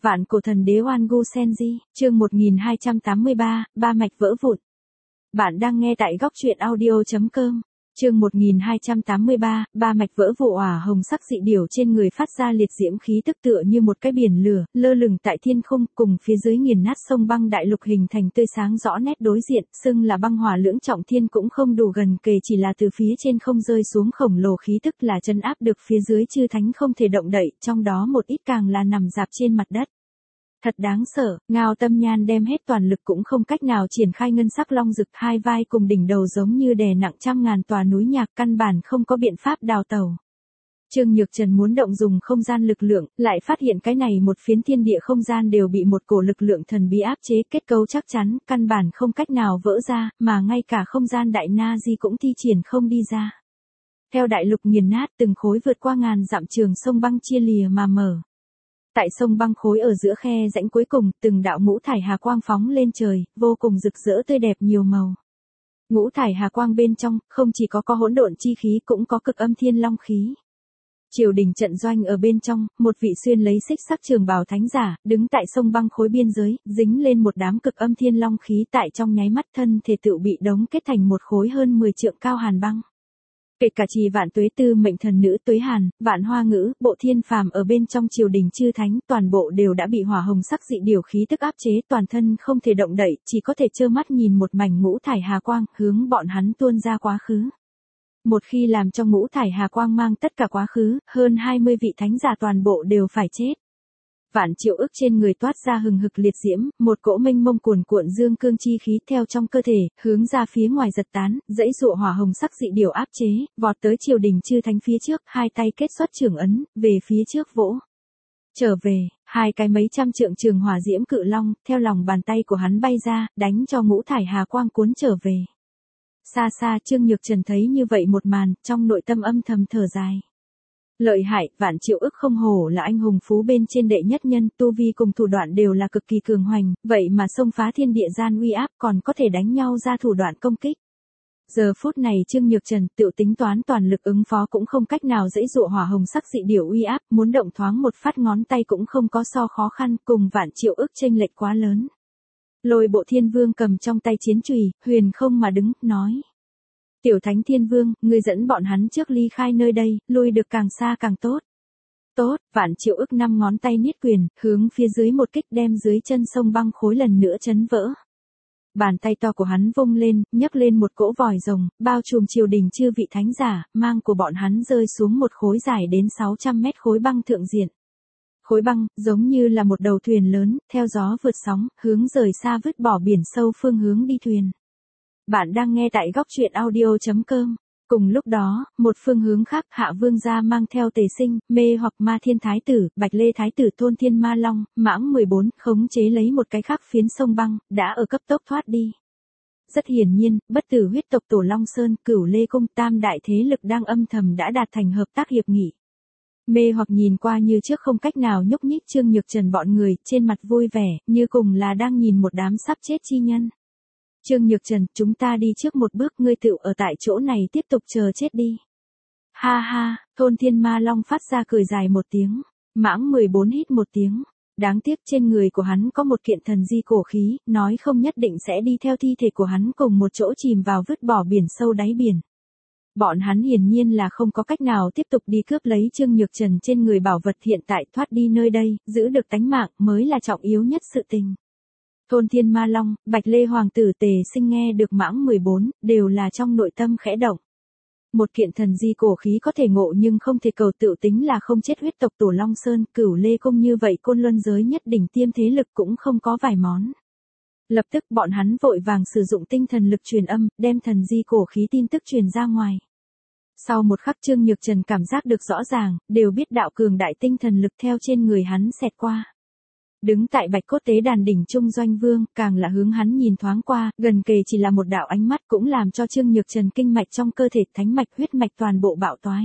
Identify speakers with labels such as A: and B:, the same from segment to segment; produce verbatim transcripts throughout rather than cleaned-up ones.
A: Vạn cổ thần đế Oan Gu Senji, chương một nghìn hai trăm tám mươi ba, ba mạch vỡ vụn. Bạn đang nghe tại góc truyện audio chấm com. Chương một nghìn hai trăm tám mươi ba, ba mạch vỡ vụ. Hỏa hồng sắc dị điểu trên người phát ra liệt diễm khí tức tựa như một cái biển lửa, lơ lửng tại thiên không, cùng phía dưới nghiền nát sông băng đại lục hình thành tươi sáng rõ nét đối diện, xưng là băng hỏa lưỡng trọng thiên cũng không đủ gần kề, chỉ là từ phía trên không rơi xuống khổng lồ khí tức là trấn áp được phía dưới chư thánh không thể động đậy, trong đó một ít càng là nằm rạp trên mặt đất. Thật đáng sợ, Ngao Tâm Nhan đem hết toàn lực cũng không cách nào triển khai ngân sắc long dực, hai vai cùng đỉnh đầu giống như đè nặng trăm ngàn tòa núi nhạc, căn bản không có biện pháp đào tẩu. Trương Nhược Trần muốn động dùng không gian lực lượng, lại phát hiện cái này một phiến thiên địa không gian đều bị một cổ lực lượng thần bí áp chế, kết cấu chắc chắn, căn bản không cách nào vỡ ra, mà ngay cả không gian đại na di cũng thi triển không đi ra. Theo đại lục nghiền nát, từng khối vượt qua ngàn dặm trường sông băng chia lìa mà mở. Tại sông băng khối ở giữa khe rãnh cuối cùng, từng đạo ngũ thải hà quang phóng lên trời, vô cùng rực rỡ tươi đẹp nhiều màu. Ngũ thải hà quang bên trong, không chỉ có có hỗn độn chi khí cũng có cực âm thiên long khí. Triều đình trận doanh ở bên trong, một vị xuyên lấy xích sắc trường bào thánh giả, đứng tại sông băng khối biên giới, dính lên một đám cực âm thiên long khí, tại trong nháy mắt thân thể tự bị đóng kết thành một khối hơn mười trượng cao hàn băng. Kể cả Trì Vạn Tuế Tư mệnh thần nữ Tuế Hàn, Vạn Hoa Ngữ, Bộ Thiên Phàm ở bên trong triều đình chư thánh, toàn bộ đều đã bị hỏa hồng sắc dị điểu khí tức áp chế, toàn thân không thể động đậy, chỉ có thể trơ mắt nhìn một mảnh ngũ thải hà quang hướng bọn hắn tuôn ra quá khứ. Một khi làm cho ngũ thải hà quang mang tất cả quá khứ, hơn hai mươi vị thánh giả toàn bộ đều phải chết. Vạn triệu ức trên người toát ra hừng hực liệt diễm, một cỗ mênh mông cuồn cuộn dương cương chi khí theo trong cơ thể, hướng ra phía ngoài giật tán, dãy dụa hỏa hồng sắc dị điểu áp chế, vọt tới triều đình chư thánh phía trước, hai tay kết xuất trường ấn, về phía trước vỗ. Trở về, hai cái mấy trăm trượng trường hỏa diễm cự long, theo lòng bàn tay của hắn bay ra, đánh cho ngũ thải hà quang cuốn trở về. Xa xa Trương Nhược Trần thấy như vậy một màn, trong nội tâm âm thầm thở dài. Lợi hại, Vạn Triệu Ức không hổ là anh hùng phú bên trên đệ nhất nhân, tu vi cùng thủ đoạn đều là cực kỳ cường hoành, vậy mà xông phá thiên địa gian uy áp còn có thể đánh nhau ra thủ đoạn công kích. Giờ phút này Trương Nhược Trần tự tính toán toàn lực ứng phó cũng không cách nào dễ dụa hỏa hồng sắc dị điểu uy áp, muốn động thoáng một phát ngón tay cũng không có so khó khăn, cùng Vạn Triệu Ức chênh lệch quá lớn. Lôi Bộ Thiên Vương cầm trong tay chiến chùy, huyền không mà đứng, nói. Tiểu Thánh Thiên Vương, ngươi dẫn bọn hắn trước ly khai nơi đây, lui được càng xa càng tốt. Tốt, Vạn Triệu Ức năm ngón tay niết quyền, hướng phía dưới một kích đem dưới chân sông băng khối lần nữa chấn vỡ. Bàn tay to của hắn vung lên, nhấc lên một cỗ vòi rồng, bao trùm triều đình chư vị thánh giả, mang của bọn hắn rơi xuống một khối dài đến sáu trăm mét khối băng thượng diện. Khối băng, giống như là một đầu thuyền lớn, theo gió vượt sóng, hướng rời xa vứt bỏ biển sâu phương hướng đi thuyền. Bạn đang nghe tại góc truyện audio chấm com. Cùng lúc đó, một phương hướng khác, Hạ Vương gia mang theo Tề Sinh, Mê hoặc Ma Thiên Thái Tử, Bạch Lê Thái Tử Thôn Thiên Ma Long, Mãng mười bốn, khống chế lấy một cái khác phiến sông băng, đã ở cấp tốc thoát đi. Rất hiển nhiên, bất tử huyết tộc Tổ Long Sơn, Cửu Lê Cung, tam đại thế lực đang âm thầm đã đạt thành hợp tác hiệp nghị. Mê hoặc nhìn qua như trước không cách nào nhúc nhích Trương Nhược Trần bọn người, trên mặt vui vẻ, như cùng là đang nhìn một đám sắp chết chi nhân. Trương Nhược Trần, chúng ta đi trước một bước, ngươi tựu ở tại chỗ này tiếp tục chờ chết đi. Ha ha, Thôn Thiên Ma Long phát ra cười dài một tiếng, Mãng mười bốn hít một tiếng. Đáng tiếc trên người của hắn có một kiện thần di cổ khí, nói không nhất định sẽ đi theo thi thể của hắn cùng một chỗ chìm vào vứt bỏ biển sâu đáy biển. Bọn hắn hiển nhiên là không có cách nào tiếp tục đi cướp lấy Trương Nhược Trần trên người bảo vật, hiện tại thoát đi nơi đây, giữ được tánh mạng mới là trọng yếu nhất sự tình. Thôn Thiên Ma Long, Bạch Lê Hoàng tử Tề Sinh nghe được Mãng mười bốn, đều là trong nội tâm khẽ động. Một kiện thần di cổ khí có thể ngộ nhưng không thể cầu, tựu tính là không chết huyết tộc Tổ Long Sơn, Cửu Lê Cung như vậy côn luân giới nhất đỉnh tiêm thế lực cũng không có vài món. Lập tức bọn hắn vội vàng sử dụng tinh thần lực truyền âm, đem thần di cổ khí tin tức truyền ra ngoài. Sau một khắc Trương Nhược Trần cảm giác được rõ ràng, đều biết đạo cường đại tinh thần lực theo trên người hắn xẹt qua. Đứng tại Bạch Cốt Tế Đàn đỉnh Trung Doanh Vương, càng là hướng hắn nhìn thoáng qua, gần kề chỉ là một đạo ánh mắt cũng làm cho Trương Nhược Trần kinh mạch trong cơ thể, thánh mạch huyết mạch toàn bộ bạo toái.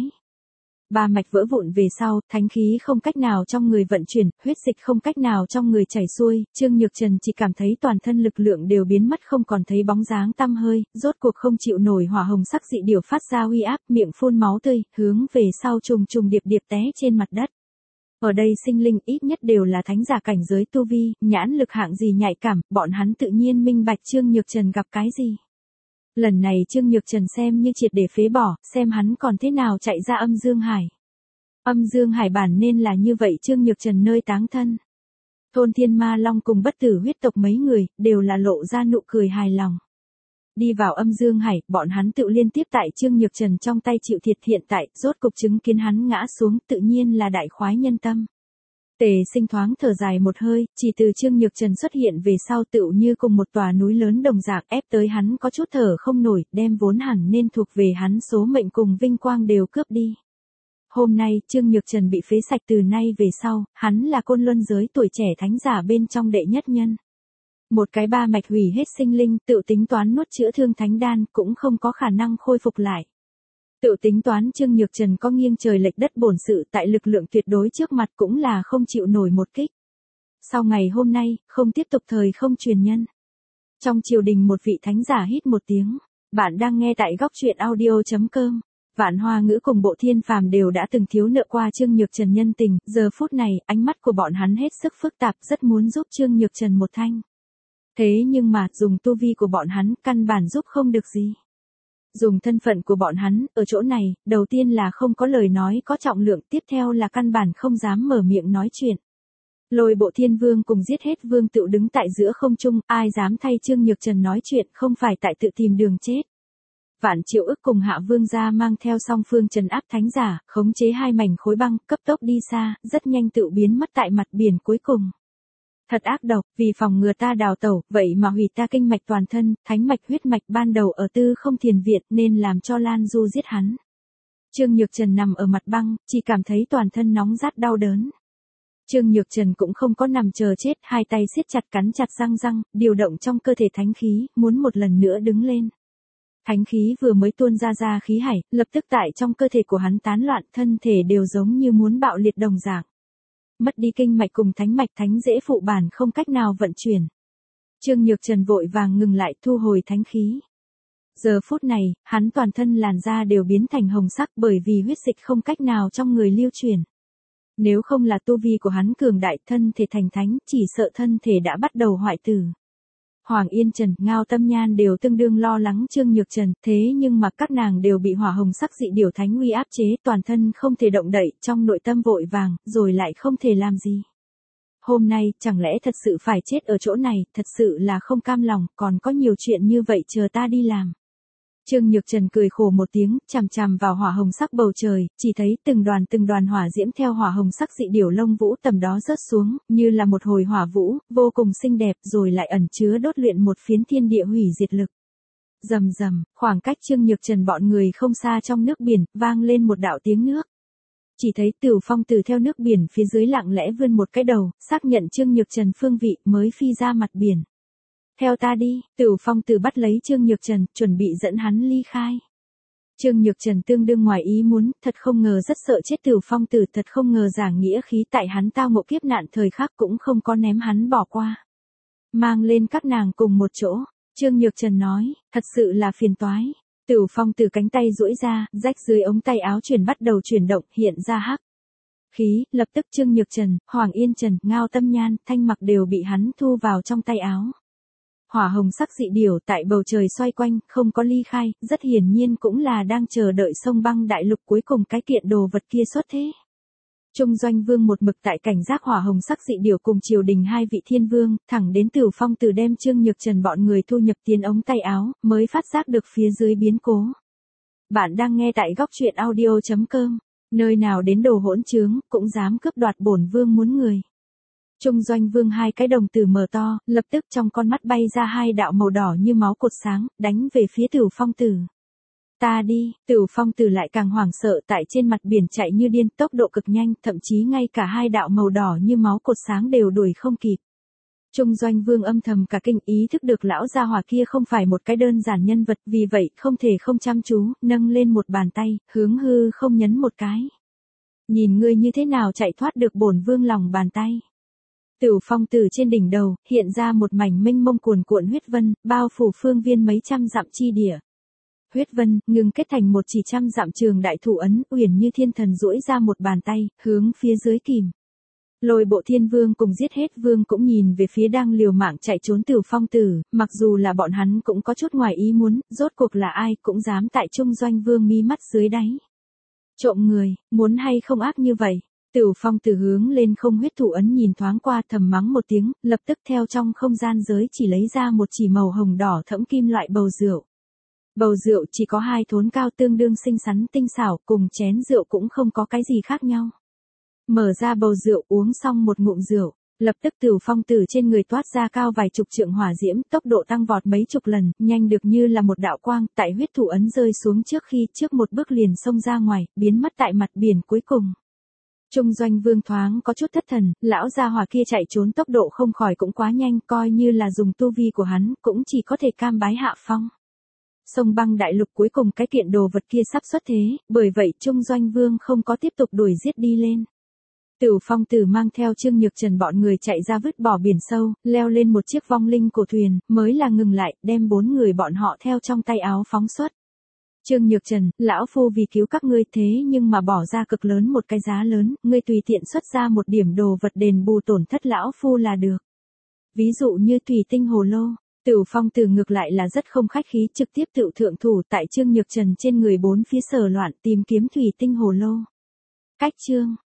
A: Ba mạch vỡ vụn về sau, thánh khí không cách nào trong người vận chuyển, huyết dịch không cách nào trong người chảy xuôi, Trương Nhược Trần chỉ cảm thấy toàn thân lực lượng đều biến mất, không còn thấy bóng dáng tăm hơi, rốt cuộc không chịu nổi hỏa hồng sắc dị điểu phát ra uy áp, miệng phun máu tươi, hướng về sau trùng trùng điệp điệp té trên mặt đất. Ở đây sinh linh ít nhất đều là thánh giả cảnh giới tu vi, nhãn lực hạng gì nhạy cảm, bọn hắn tự nhiên minh bạch Trương Nhược Trần gặp cái gì. Lần này Trương Nhược Trần xem như triệt để phế bỏ, xem hắn còn thế nào chạy ra âm dương hải. Âm dương hải bản nên là như vậy Trương Nhược Trần nơi táng thân. Thôn Thiên Ma Long cùng bất tử huyết tộc mấy người, đều là lộ ra nụ cười hài lòng. Đi vào âm dương hải, bọn hắn tự liên tiếp tại Trương Nhược Trần trong tay chịu thiệt, hiện tại, rốt cục chứng kiến hắn ngã xuống, tự nhiên là đại khoái nhân tâm. Tề Sinh thoáng thở dài một hơi, chỉ từ Trương Nhược Trần xuất hiện về sau tựu như cùng một tòa núi lớn đồng dạng ép tới hắn có chút thở không nổi, đem vốn hẳn nên thuộc về hắn số mệnh cùng vinh quang đều cướp đi. Hôm nay, Trương Nhược Trần bị phế sạch, từ nay về sau, hắn là côn luân giới tuổi trẻ thánh giả bên trong đệ nhất nhân. Một cái ba mạch hủy hết sinh linh, tự tính toán nuốt chữa thương thánh đan, cũng không có khả năng khôi phục lại. Tự tính toán Trương Nhược Trần có nghiêng trời lệch đất bổn sự, tại lực lượng tuyệt đối trước mặt cũng là không chịu nổi một kích. Sau ngày hôm nay, không tiếp tục thời không truyền nhân. Trong triều đình một vị thánh giả hít một tiếng. Bạn đang nghe tại góc truyện audio chấm com. Vạn Hoa Ngữ cùng Bộ Thiên Phàm đều đã từng thiếu nợ qua Trương Nhược Trần nhân tình, giờ phút này, ánh mắt của bọn hắn hết sức phức tạp, rất muốn giúp Trương Nhược Trần một thanh. Thế nhưng mà, dùng tu vi của bọn hắn, căn bản giúp không được gì. Dùng thân phận của bọn hắn, ở chỗ này, đầu tiên là không có lời nói có trọng lượng, tiếp theo là căn bản không dám mở miệng nói chuyện. Lôi Bộ Thiên Vương cùng giết hết vương tự đứng tại giữa không trung, ai dám thay Trương Nhược Trần nói chuyện, không phải tại tự tìm đường chết. Vạn Triệu Ức cùng Hạ Vương gia mang theo song phương trấn áp thánh giả, khống chế hai mảnh khối băng, cấp tốc đi xa, rất nhanh tự biến mất tại mặt biển cuối cùng. Thật ác độc, vì phòng ngừa ta đào tẩu, vậy mà hủy ta kinh mạch toàn thân, thánh mạch huyết mạch ban đầu ở Tư Không Thiền Viện nên làm cho Lan Du giết hắn. Trương Nhược Trần nằm ở mặt băng, chỉ cảm thấy toàn thân nóng rát đau đớn. Trương Nhược Trần cũng không có nằm chờ chết, hai tay siết chặt cắn chặt răng răng, điều động trong cơ thể thánh khí, muốn một lần nữa đứng lên. Thánh khí vừa mới tuôn ra ra khí hải, lập tức tại trong cơ thể của hắn tán loạn, thân thể đều giống như muốn bạo liệt đồng dạng. Mất đi kinh mạch cùng thánh mạch, thánh dễ phụ bản không cách nào vận chuyển. Trương Nhược Trần vội vàng ngừng lại, thu hồi thánh khí. Giờ phút này, hắn toàn thân làn da đều biến thành hồng sắc bởi vì huyết dịch không cách nào trong người lưu truyền. Nếu không là tu vi của hắn cường đại, thân thể thành thánh, chỉ sợ thân thể đã bắt đầu hoại tử. Hoàng Yên Trần, Ngao Tâm Nhan đều tương đương lo lắng Trương Nhược Trần, thế nhưng mà các nàng đều bị hỏa hồng sắc dị điểu thánh uy áp chế, toàn thân không thể động đậy, trong nội tâm vội vàng, rồi lại không thể làm gì. Hôm nay, chẳng lẽ thật sự phải chết ở chỗ này, thật sự là không cam lòng, còn có nhiều chuyện như vậy chờ ta đi làm. Trương Nhược Trần cười khổ một tiếng, chằm chằm vào hỏa hồng sắc bầu trời, chỉ thấy từng đoàn từng đoàn hỏa diễm theo hỏa hồng sắc dị điểu lông vũ tầm đó rớt xuống, như là một hồi hỏa vũ, vô cùng xinh đẹp, rồi lại ẩn chứa đốt luyện một phiến thiên địa hủy diệt lực. Rầm rầm, khoảng cách Trương Nhược Trần bọn người không xa trong nước biển, vang lên một đạo tiếng nước. Chỉ thấy Tửu Phong Tử theo nước biển phía dưới lặng lẽ vươn một cái đầu, xác nhận Trương Nhược Trần phương vị, mới phi ra mặt biển. Theo ta đi, Tửu Phong Tử bắt lấy Trương Nhược Trần, chuẩn bị dẫn hắn ly khai. Trương Nhược Trần tương đương ngoài ý muốn, thật không ngờ rất sợ chết Tửu Phong Tử, thật không ngờ giảng nghĩa khí tại hắn tao ngộ kiếp nạn thời khắc cũng không có ném hắn bỏ qua. Mang lên các nàng cùng một chỗ, Trương Nhược Trần nói, thật sự là phiền toái. Tửu Phong Tử cánh tay duỗi ra, rách dưới ống tay áo chuyển bắt đầu chuyển động, hiện ra hắc khí, lập tức Trương Nhược Trần, Hoàng Yên Trần, Ngao Tâm Nhan, Thanh Mặc đều bị hắn thu vào trong tay áo. Hỏa hồng sắc dị điểu tại bầu trời xoay quanh, không có ly khai, rất hiển nhiên cũng là đang chờ đợi sông băng đại lục cuối cùng cái kiện đồ vật kia xuất thế. Trung Doanh Vương một mực tại cảnh giác hỏa hồng sắc dị điểu cùng triều đình hai vị thiên vương, thẳng đến Tửu Phong Tử đem Trương Nhược Trần bọn người thu nhập tiến ống tay áo, mới phát giác được phía dưới biến cố. Bạn đang nghe tại góc truyện audio chấm com, nơi nào đến đồ hỗn trướng, cũng dám cướp đoạt bổn vương muốn người. Trung Doanh Vương hai cái đồng tử mở to, lập tức trong con mắt bay ra hai đạo màu đỏ như máu cột sáng, đánh về phía Tửu Phong Tử. Ta đi, Tửu Phong Tử lại càng hoảng sợ, tại trên mặt biển chạy như điên, tốc độ cực nhanh, thậm chí ngay cả hai đạo màu đỏ như máu cột sáng đều đuổi không kịp. Trung Doanh Vương âm thầm cả kinh, ý thức được lão gia hỏa kia không phải một cái đơn giản nhân vật, vì vậy không thể không chăm chú, nâng lên một bàn tay, hướng hư không nhấn một cái. Nhìn ngươi như thế nào chạy thoát được bổn vương lòng bàn tay. Tửu Phong Tử trên đỉnh đầu, hiện ra một mảnh mênh mông cuồn cuộn huyết vân, bao phủ phương viên mấy trăm dặm chi địa. Huyết vân, ngừng kết thành một chỉ trăm dặm trường đại thủ ấn, uyển như thiên thần duỗi ra một bàn tay, hướng phía dưới kìm. Lôi Bộ Thiên Vương cùng Giết Hết Vương cũng nhìn về phía đang liều mạng chạy trốn Tửu Phong Tử, mặc dù là bọn hắn cũng có chút ngoài ý muốn, rốt cuộc là ai cũng dám tại Trung Doanh Vương mi mắt dưới đáy. Trộm người, muốn hay không ác như vậy. Tửu Phong Tử hướng lên không huyết thủ ấn nhìn thoáng qua, thầm mắng một tiếng, lập tức theo trong không gian giới chỉ lấy ra một chỉ màu hồng đỏ thẫm kim loại bầu rượu. Bầu rượu chỉ có hai thốn cao tương đương xinh xắn tinh xảo, cùng chén rượu cũng không có cái gì khác nhau. Mở ra bầu rượu uống xong một ngụm rượu, lập tức Tửu Phong Tử trên người toát ra cao vài chục trượng hỏa diễm, tốc độ tăng vọt mấy chục lần, nhanh được như là một đạo quang, tại huyết thủ ấn rơi xuống trước khi trước một bước liền xông ra ngoài, biến mất tại mặt biển cuối cùng. Trung Doanh Vương thoáng có chút thất thần, lão gia hỏa kia chạy trốn tốc độ không khỏi cũng quá nhanh, coi như là dùng tu vi của hắn, cũng chỉ có thể cam bái hạ phong. Sông Băng Đại Lục cuối cùng cái kiện đồ vật kia sắp xuất thế, bởi vậy Trung Doanh Vương không có tiếp tục đuổi giết đi lên. Tửu Phong Tử mang theo Trương Nhược Trần bọn người chạy ra vứt bỏ biển sâu, leo lên một chiếc vong linh cổ thuyền, mới là ngừng lại, đem bốn người bọn họ theo trong tay áo phóng xuất. Trương Nhược Trần, lão phu vì cứu các ngươi thế nhưng mà bỏ ra cực lớn một cái giá lớn, ngươi tùy tiện xuất ra một điểm đồ vật đền bù tổn thất lão phu là được. Ví dụ như thủy tinh hồ lô. Tửu Phong Tử ngược lại là rất không khách khí, trực tiếp tự thượng thủ tại Trương Nhược Trần trên người bốn phía sờ loạn tìm kiếm thủy tinh hồ lô. Cách chương